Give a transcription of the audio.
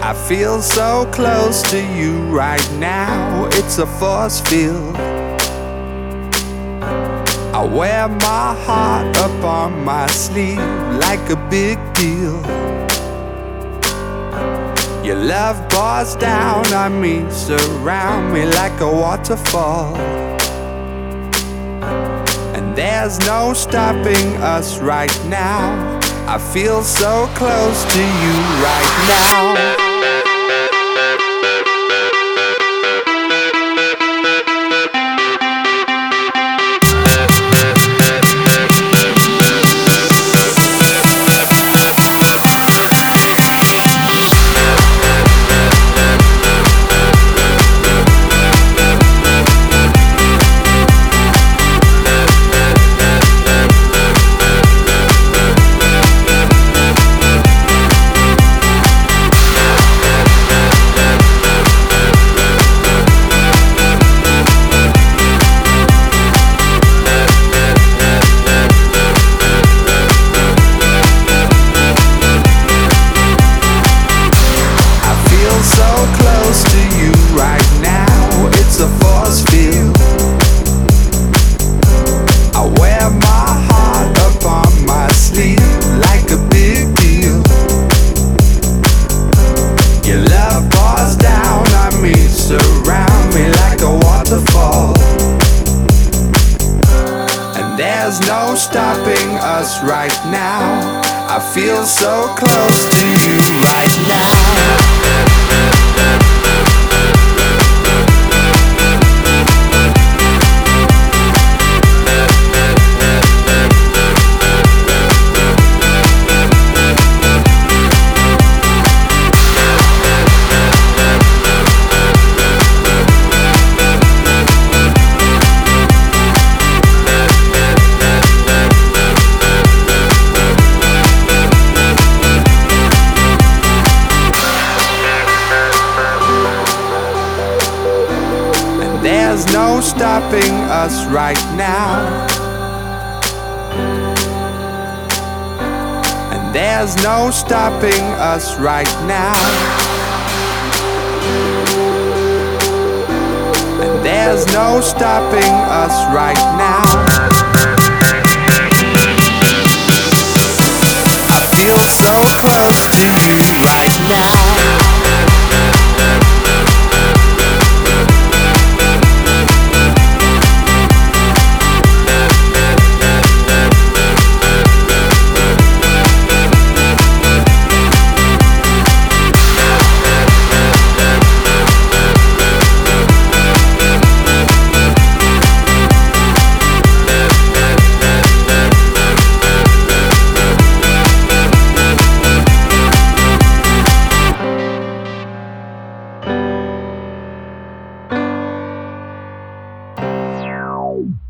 I feel so close to you right now, it's a force field. I wear my heart up on my sleeve like a big deal. Your love pours down on me, surround me like a waterfall. And there's no stopping us right now. I feel so close to you right now. There's no stopping us right now. I feel so close to you right now. There's no stopping us right now. And there's no stopping us right now. And there's no stopping us right now. I feel so close to you right now.